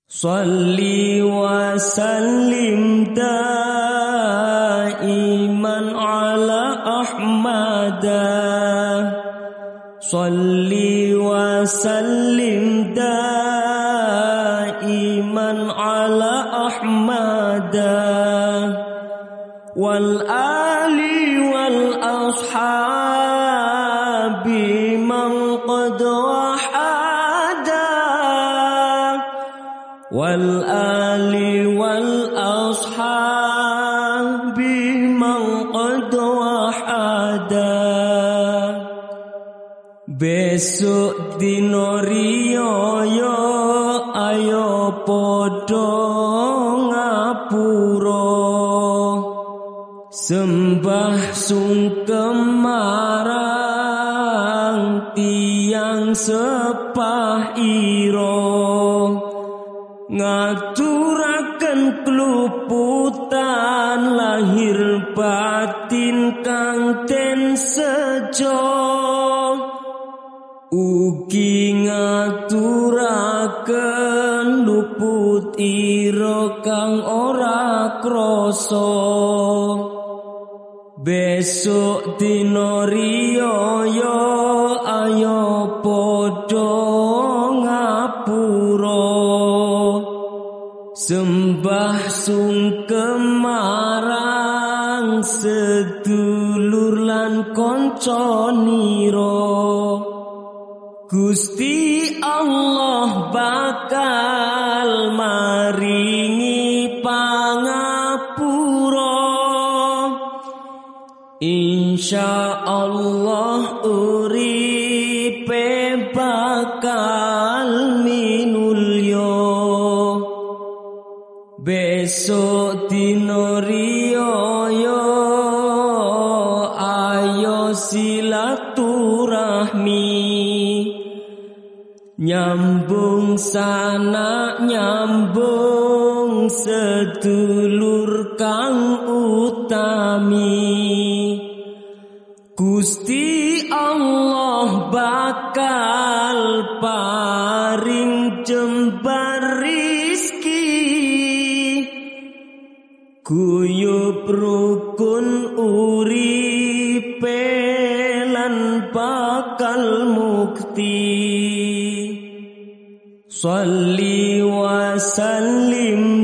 Salli wa sallim daiman ala Ahmada. Salli wa sallim daiman ala Ahmada. Wal ali wal ashabi man qad wal ali wal ashabi man qad wahada. Besok dino riyo ayo podo ngapura, sembah sungkem marang tiang sepah iro, ngaturaken keluputan lahir batin kang ten sejo, ugi ngaturaken luput ira kang ora krasa. Besok dina riyo ayo podo ngapura, sembah sungkem marang sedulur lan kanca nira. Gusti Allah bakal maringi pangapura, insyaallah uripe bakal minulya. Besok dino riyo ayo silaturahmi, nyambung sanak nyambung sedulur kang utami. Gusti Allah bakal paring jembar rizki, guyub rukun uripe lan bakal mukti. Salli wa sallim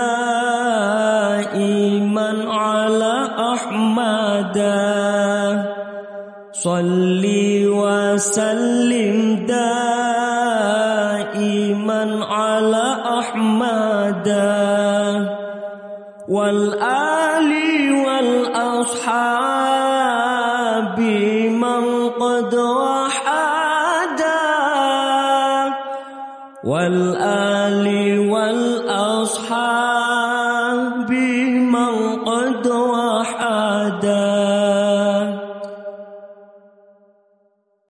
daiman ala Ahmada. Salli wa sallim daiman ala Ahmada. Wal ali wal ashabi man qad wahada. Wal ali wal ashabi